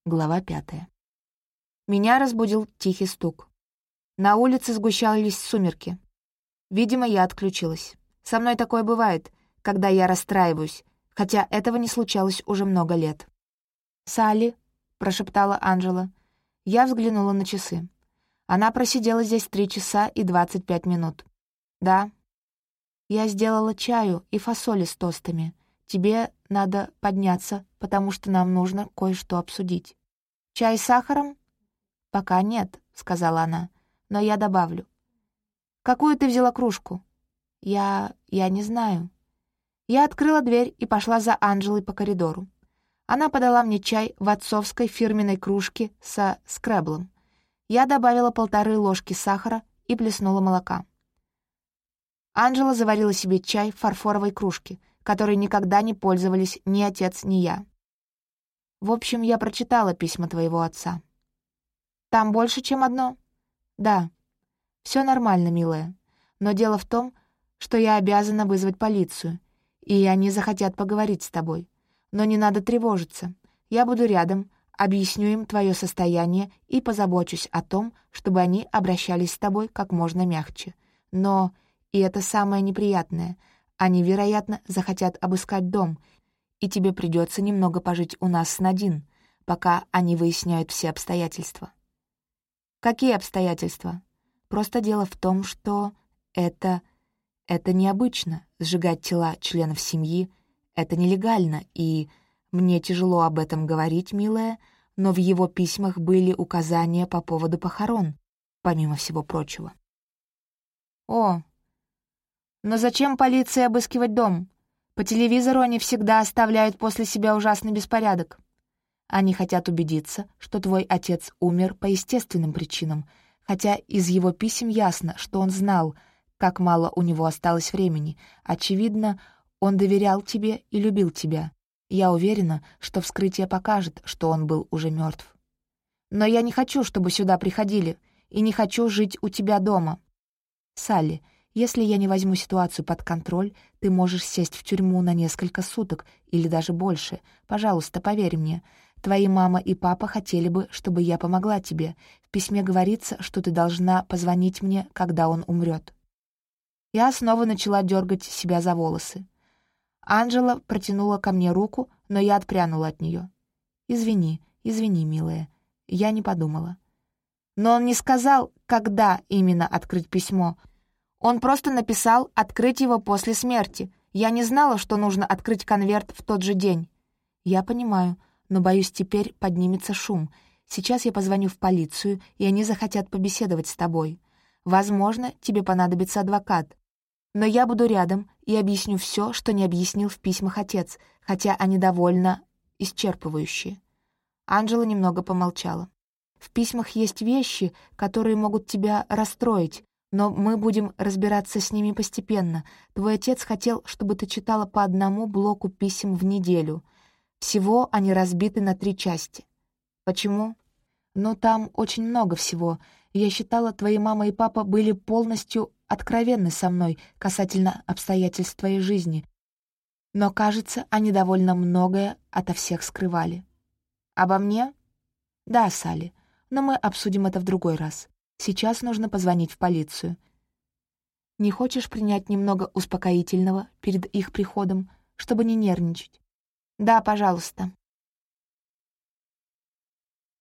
Глава 5. Меня разбудил тихий стук. На улице сгущались сумерки. Видимо, я отключилась. Со мной такое бывает, когда я расстраиваюсь, хотя этого не случалось уже много лет. «Салли», — прошептала Анжела. Я взглянула на часы. Она просидела здесь 3 часа и 25 минут. «Да». «Я сделала чаю и фасоли с тостами. Тебе надо подняться, потому что нам нужно кое-что обсудить». «Чай с сахаром?» «Пока нет», — сказала она, — «но я добавлю». «Какую ты взяла кружку?» Я не знаю». Я открыла дверь и пошла за Анжелой по коридору. Она подала мне чай в отцовской фирменной кружке со скрэблом. Я добавила 1,5 ложки сахара и плеснула молока. Анжела заварила себе чай в фарфоровой кружке, которой никогда не пользовались ни отец, ни я. «В общем, я прочитала письма твоего отца». «Там больше, чем одно?» «Да. Все нормально, милая. Но дело в том, что я обязана вызвать полицию, и они захотят поговорить с тобой. Но не надо тревожиться. Я буду рядом, объясню им твое состояние и позабочусь о том, чтобы они обращались с тобой как можно мягче. Но, и это самое неприятное, они, вероятно, захотят обыскать дом, и тебе придется немного пожить у нас с Надин, пока они выясняют все обстоятельства». «Какие обстоятельства?» «Просто дело в том, что это необычно, сжигать тела членов семьи. Это нелегально, и мне тяжело об этом говорить, милая, но в его письмах были указания по поводу похорон, помимо всего прочего». «О, но зачем полиции обыскивать дом? По телевизору они всегда оставляют после себя ужасный беспорядок. Они хотят убедиться, что твой отец умер по естественным причинам, хотя из его писем ясно, что он знал, как мало у него осталось времени. Очевидно, он доверял тебе и любил тебя. Я уверена, что вскрытие покажет, что он был уже мертв. Но я не хочу, чтобы сюда приходили, и не хочу жить у тебя дома. Салли, если я не возьму ситуацию под контроль, ты можешь сесть в тюрьму на несколько суток или даже больше. Пожалуйста, поверь мне. Твои мама и папа хотели бы, чтобы я помогла тебе. В письме говорится, что ты должна позвонить мне, когда он умрет». Я снова начала дергать себя за волосы. Анжела протянула ко мне руку, но я отпрянула от нее. «Извини, милая, я не подумала». «Но он не сказал, когда именно открыть письмо. Он просто написал открыть его после смерти. Я не знала, что нужно открыть конверт в тот же день». «Я понимаю, но, боюсь, теперь поднимется шум. Сейчас я позвоню в полицию, и они захотят побеседовать с тобой. Возможно, тебе понадобится адвокат. Но я буду рядом и объясню все, что не объяснил в письмах отец, хотя они довольно исчерпывающие». Анжела немного помолчала. «В письмах есть вещи, которые могут тебя расстроить, но мы будем разбираться с ними постепенно. Твой отец хотел, чтобы ты читала по 1 блоку писем в неделю. Всего они разбиты на 3 части. Почему? Ну, там очень много всего. Я считала, твои мама и папа были полностью откровенны со мной касательно обстоятельств твоей жизни. Но, кажется, они довольно многое ото всех скрывали». «Обо мне?» «Да, Салли, но мы обсудим это в другой раз. Сейчас нужно позвонить в полицию. Не хочешь принять немного успокоительного перед их приходом, чтобы не нервничать?» «Да, пожалуйста».